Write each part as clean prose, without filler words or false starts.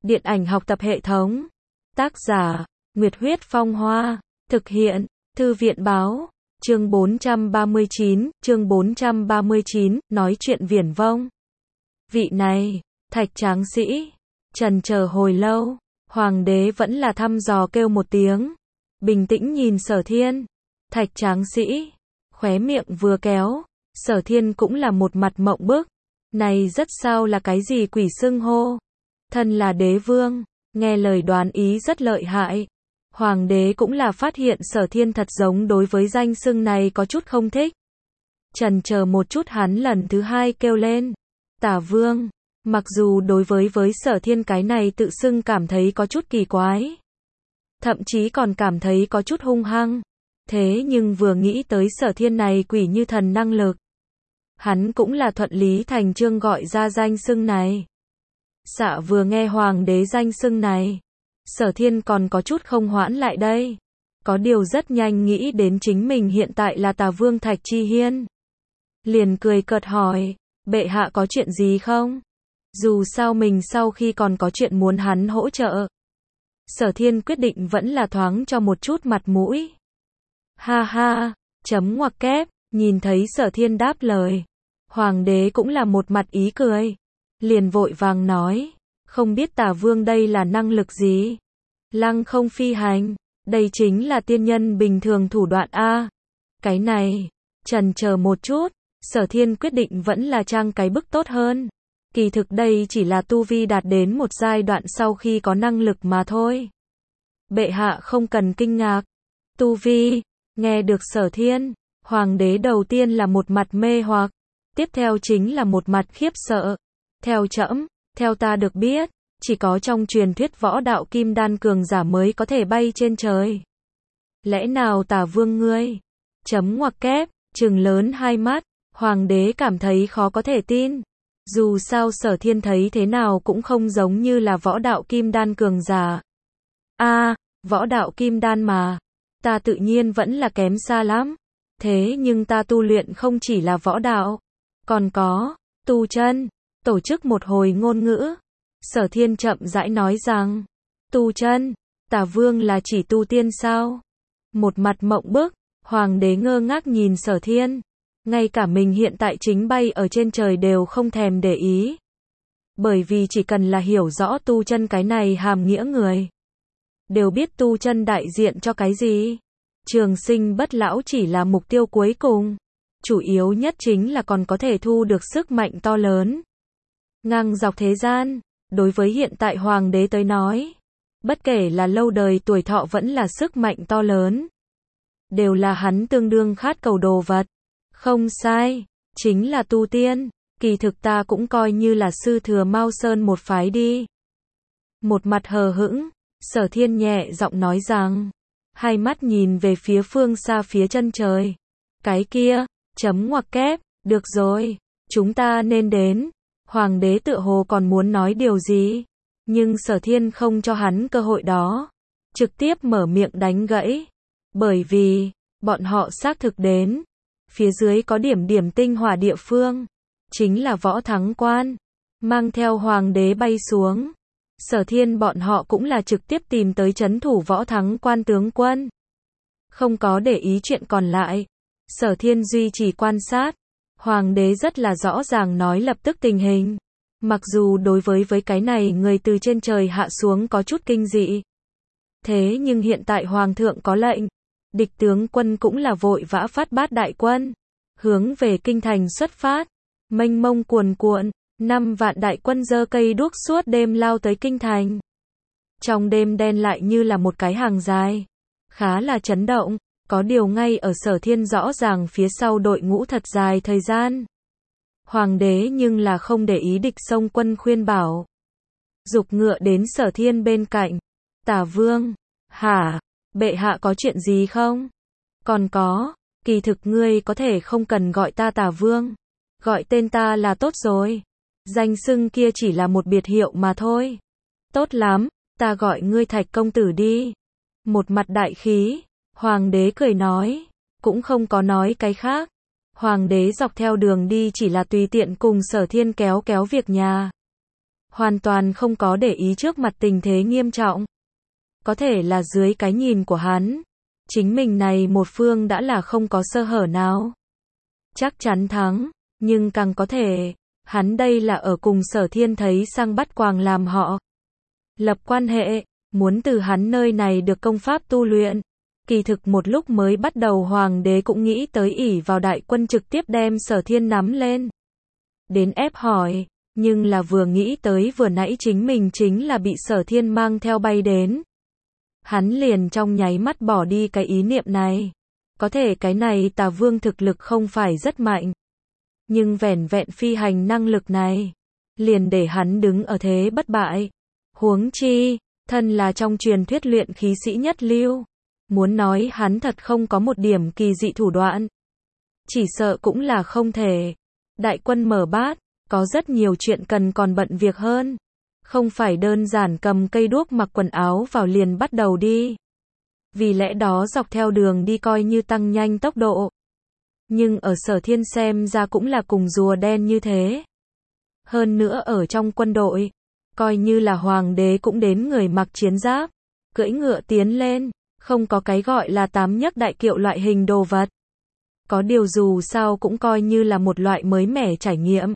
Điện ảnh học tập hệ thống. Tác giả, Nguyệt Huyết Phong Hoa. Thực hiện, Thư viện Báo. Chương 439, nói chuyện viển vông. Vị này, Thạch Tráng Sĩ. Trần chờ hồi lâu, Hoàng đế vẫn là thăm dò kêu một tiếng. Bình tĩnh nhìn Sở Thiên. Thạch Tráng Sĩ. Khóe miệng vừa kéo, Sở Thiên cũng là một mặt mộng bức. Này rất sao là cái gì quỷ xưng hô. Thân là đế vương, nghe lời đoán ý rất lợi hại. Hoàng đế cũng là phát hiện Sở Thiên thật giống đối với danh xưng này có chút không thích. Trần chờ một chút hắn lần thứ hai kêu lên. Tả vương. Mặc dù đối với Sở Thiên cái này tự xưng cảm thấy có chút kỳ quái. Thậm chí còn cảm thấy có chút hung hăng. Thế nhưng vừa nghĩ tới Sở Thiên này quỷ như thần năng lực. Hắn cũng là thuận lý thành chương gọi ra danh xưng này. Xạ vừa nghe hoàng đế danh xưng này. Sở Thiên còn có chút không hoãn lại đây. Có điều rất nhanh nghĩ đến chính mình hiện tại là Tả Vương Thạch Chi Hiên. Liền cười cợt hỏi, bệ hạ có chuyện gì không? Dù sao mình sau khi còn có chuyện muốn hắn hỗ trợ. Sở Thiên quyết định vẫn là thoáng cho một chút mặt mũi. Ha ha, chấm ngoặc kép, nhìn thấy Sở Thiên đáp lời. Hoàng đế cũng là một mặt ý cười. Liền vội vàng nói, không biết Tả Vương đây là năng lực gì? Lăng không phi hành, đây chính là tiên nhân bình thường thủ đoạn A. Cái này, trần chờ một chút, Sở Thiên quyết định vẫn là trang cái bức tốt hơn. Kỳ thực đây chỉ là tu vi đạt đến một giai đoạn sau khi có năng lực mà thôi. Bệ hạ không cần kinh ngạc. Tu vi, nghe được Sở Thiên, hoàng đế đầu tiên là một mặt mê hoặc, tiếp theo chính là một mặt khiếp sợ. Theo trẫm, theo ta được biết, chỉ có trong truyền thuyết võ đạo kim đan cường giả mới có thể bay trên trời. Lẽ nào Tả Vương ngươi? Chấm ngoặc kép, trừng lớn hai mắt, hoàng đế cảm thấy khó có thể tin. Dù sao Sở Thiên thấy thế nào cũng không giống như là võ đạo kim đan cường giả. Võ đạo kim đan mà. Ta tự nhiên vẫn là kém xa lắm. Thế nhưng ta tu luyện không chỉ là võ đạo. Còn có, tu chân. Tổ chức một hồi ngôn ngữ. Sở Thiên chậm rãi nói rằng, tu chân, Tả Vương là chỉ tu tiên sao? Một mặt mộng bức, hoàng đế ngơ ngác nhìn Sở Thiên. Ngay cả mình hiện tại chính bay ở trên trời đều không thèm để ý. Bởi vì chỉ cần là hiểu rõ tu chân cái này hàm nghĩa người. Đều biết tu chân đại diện cho cái gì. Trường sinh bất lão chỉ là mục tiêu cuối cùng. Chủ yếu nhất chính là còn có thể thu được sức mạnh to lớn. Ngang dọc thế gian, đối với hiện tại hoàng đế tới nói. Bất kể là lâu đời tuổi thọ vẫn là sức mạnh to lớn. Đều là hắn tương đương khát cầu đồ vật. Không sai, chính là tu tiên, kỳ thực ta cũng coi như là sư thừa Mao Sơn một phái đi. Một mặt hờ hững, Sở Thiên nhẹ giọng nói rằng, hai mắt nhìn về phía phương xa phía chân trời. Cái kia, chấm ngoặc kép, được rồi, chúng ta nên đến. Hoàng đế tựa hồ còn muốn nói điều gì, nhưng Sở Thiên không cho hắn cơ hội đó. Trực tiếp mở miệng đánh gãy. Bởi vì, bọn họ xác thực đến. Phía dưới có điểm tinh hỏa địa phương. Chính là võ thắng quan. Mang theo hoàng đế bay xuống. Sở Thiên bọn họ cũng là trực tiếp tìm tới trấn thủ võ thắng quan tướng quân. Không có để ý chuyện còn lại. Sở Thiên duy trì quan sát. Hoàng đế rất là rõ ràng nói lập tức tình hình. Mặc dù đối với cái này người từ trên trời hạ xuống có chút kinh dị. Thế nhưng hiện tại hoàng thượng có lệnh. Địch tướng quân cũng là vội vã phát bát đại quân. Hướng về kinh thành xuất phát. Mênh mông cuồn cuộn. 5 vạn đại quân giơ cây đuốc suốt đêm lao tới kinh thành. Trong đêm đen lại như là một cái hàng dài. Khá là chấn động. Có điều ngay ở Sở Thiên rõ ràng phía sau đội ngũ thật dài thời gian. Hoàng đế nhưng là không để ý địch xông quân khuyên bảo. Giục ngựa đến Sở Thiên bên cạnh. Tả Vương. Hả? Bệ hạ có chuyện gì không? Còn có, kỳ thực ngươi có thể không cần gọi ta Tả Vương. Gọi tên ta là tốt rồi. Danh xưng kia chỉ là một biệt hiệu mà thôi. Tốt lắm, ta gọi ngươi Thạch công tử đi. Một mặt đại khí, hoàng đế cười nói, cũng không có nói cái khác. Hoàng đế dọc theo đường đi chỉ là tùy tiện cùng Sở Thiên kéo việc nhà. hoàn toàn không có để ý trước mặt tình thế nghiêm trọng. Có thể là dưới cái nhìn của hắn, chính mình này một phương đã là không có sơ hở nào. Chắc chắn thắng, nhưng càng có thể, hắn đây là ở cùng Sở Thiên thấy sang bắt quàng làm họ. Lập quan hệ, muốn từ hắn nơi này được công pháp tu luyện. Kỳ thực một lúc mới bắt đầu hoàng đế cũng nghĩ tới ỷ vào đại quân trực tiếp đem Sở Thiên nắm lên. Đến ép hỏi, nhưng là vừa nghĩ tới vừa nãy chính mình chính là bị Sở Thiên mang theo bay đến. Hắn liền trong nháy mắt bỏ đi cái ý niệm này. Có thể cái này Tà Vương thực lực không phải rất mạnh. Nhưng vẻn vẹn phi hành năng lực này, liền để hắn đứng ở thế bất bại. Huống chi, thân là trong truyền thuyết luyện khí sĩ nhất lưu. Muốn nói hắn thật không có một điểm kỳ dị thủ đoạn. Chỉ sợ cũng là không thể. Đại quân mở bát, có rất nhiều chuyện cần còn bận việc hơn. Không phải đơn giản cầm cây đuốc mặc quần áo vào liền bắt đầu đi. Vì lẽ đó dọc theo đường đi coi như tăng nhanh tốc độ. Nhưng ở Sở Thiên xem ra cũng là cùng rùa đen như thế. Hơn nữa ở trong quân đội, coi như là hoàng đế cũng đến người mặc chiến giáp, cưỡi ngựa tiến lên, không có cái gọi là tám nhấc đại kiệu loại hình đồ vật. Có điều dù sao cũng coi như là một loại mới mẻ trải nghiệm.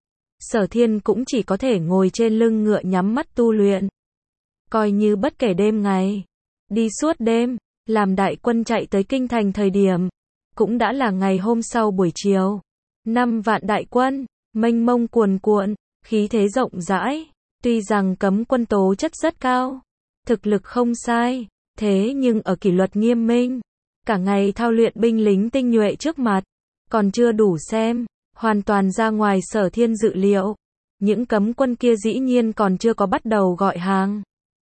Sở Thiên cũng chỉ có thể ngồi trên lưng ngựa nhắm mắt tu luyện. Coi như bất kể đêm ngày, đi suốt đêm, làm đại quân chạy tới kinh thành thời điểm, cũng đã là ngày hôm sau buổi chiều. 5 vạn đại quân, mênh mông cuồn cuộn, khí thế rộng rãi, tuy rằng cấm quân tố chất rất cao, thực lực không sai, thế nhưng ở kỷ luật nghiêm minh, cả ngày thao luyện binh lính tinh nhuệ trước mặt, còn chưa đủ xem, hoàn toàn ra ngoài Sở Thiên dự liệu. Những cấm quân kia dĩ nhiên còn chưa có bắt đầu gọi hàng.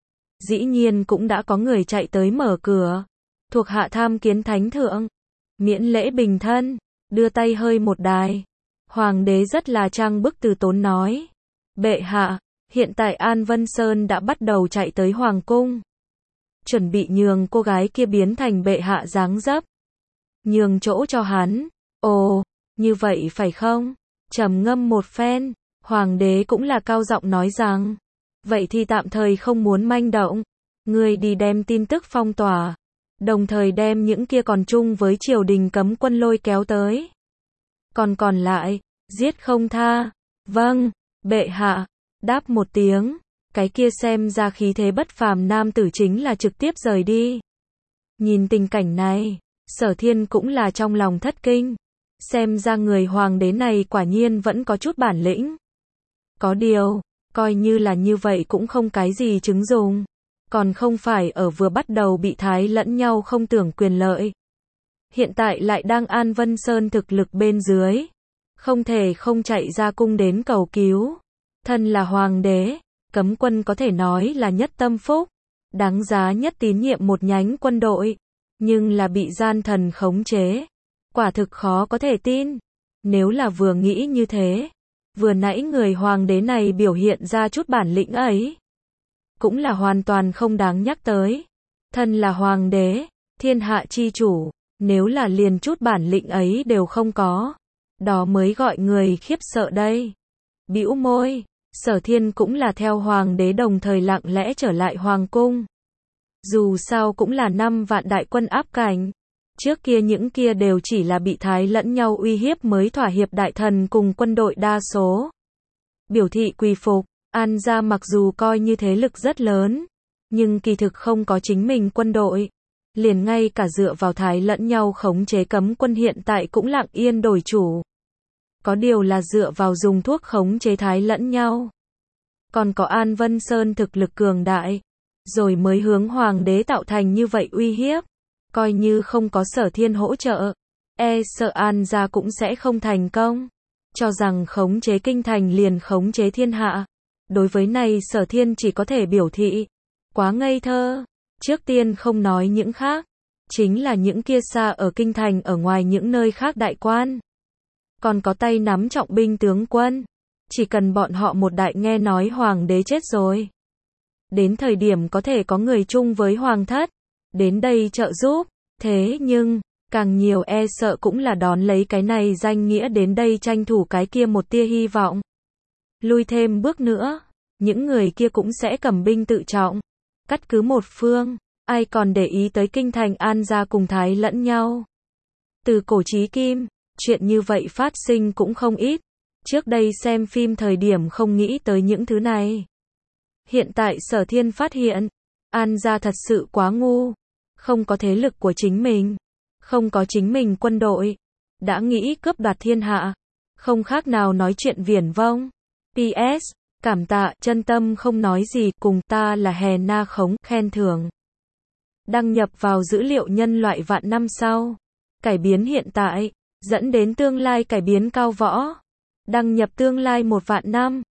Dĩ nhiên cũng đã có người chạy tới mở cửa. Thuộc hạ tham kiến thánh thượng. Miễn lễ bình thân, đưa tay hơi một đài. Hoàng đế rất là trang bức từ tốn nói. Bệ hạ, hiện tại An Vân Sơn đã bắt đầu chạy tới hoàng cung. Chuẩn bị nhường cô gái kia biến thành bệ hạ dáng dấp. Nhường chỗ cho hắn. Ồ, như vậy phải không? Trầm ngâm một phen, hoàng đế cũng là cao giọng nói rằng. Vậy thì tạm thời không muốn manh động. Ngươi đi đem tin tức phong tỏa. Đồng thời đem những kia còn chung với triều đình cấm quân lôi kéo tới. Còn lại, giết không tha. Vâng, bệ hạ. Đáp một tiếng, cái kia xem ra khí thế bất phàm nam tử chính là trực tiếp rời đi. Nhìn tình cảnh này, Sở Thiên cũng là trong lòng thất kinh. Xem ra người hoàng đế này quả nhiên vẫn có chút bản lĩnh. Có điều, coi như là như vậy cũng không cái gì chứng dùng. Còn không phải ở vừa bắt đầu bị thái lẫn nhau không tưởng quyền lợi. Hiện tại lại đang An Vân Sơn thực lực bên dưới. Không thể không chạy ra cung đến cầu cứu. Thân là hoàng đế, cấm quân có thể nói là nhất tâm phúc. Đáng giá nhất tín nhiệm một nhánh quân đội. Nhưng là bị gian thần khống chế. Quả thực khó có thể tin. Nếu là vừa nghĩ như thế, vừa nãy người hoàng đế này biểu hiện ra chút bản lĩnh ấy, cũng là hoàn toàn không đáng nhắc tới. Thân là hoàng đế, thiên hạ chi chủ, nếu là liền chút bản lĩnh ấy đều không có, đó mới gọi người khiếp sợ đây. Bĩu môi, Sở Thiên cũng là theo hoàng đế đồng thời lặng lẽ trở lại hoàng cung. Dù sao cũng là 5 vạn đại quân áp cảnh. Trước kia những kia đều chỉ là bị thái lẫn nhau uy hiếp mới thỏa hiệp đại thần cùng quân đội đa số. Biểu thị quy phục, An gia mặc dù coi như thế lực rất lớn, nhưng kỳ thực không có chính mình quân đội. Liền ngay cả dựa vào thái lẫn nhau khống chế cấm quân hiện tại cũng lặng yên đổi chủ. Có điều là dựa vào dùng thuốc khống chế thái lẫn nhau. Còn có An Vân Sơn thực lực cường đại, rồi mới hướng hoàng đế tạo thành như vậy uy hiếp. Coi như không có Sở Thiên hỗ trợ, sợ An gia cũng sẽ không thành công. Cho rằng khống chế kinh thành liền khống chế thiên hạ. Đối với này Sở Thiên chỉ có thể biểu thị. Quá ngây thơ. Trước tiên không nói những khác. Chính là những kia xa ở kinh thành ở ngoài những nơi khác đại quan. Còn có tay nắm trọng binh tướng quân. Chỉ cần bọn họ một đại nghe nói hoàng đế chết rồi. Đến thời điểm có thể có người chung với hoàng thất. Đến đây trợ giúp. Thế nhưng, càng nhiều sợ cũng là đón lấy cái này danh nghĩa đến đây tranh thủ cái kia một tia hy vọng. Lui thêm bước nữa. những người kia cũng sẽ cầm binh tự trọng, cắt cứ một phương, ai còn để ý tới kinh thành An gia cùng Thái lẫn nhau. Từ cổ chí kim, chuyện như vậy phát sinh cũng không ít. Trước đây xem phim thời điểm không nghĩ tới những thứ này. Hiện tại Sở Thiên phát hiện, An gia thật sự quá ngu, không có thế lực của chính mình, không có chính mình quân đội, đã nghĩ cướp đoạt thiên hạ, không khác nào nói chuyện viển vông. PS, cảm tạ, chân tâm không nói gì, cùng ta là Hè Na Khống, khen thưởng. Đăng nhập vào dữ liệu nhân loại vạn năm sau. Cải biến hiện tại, dẫn đến tương lai cải biến cao võ. Đăng nhập tương lai 1 vạn năm.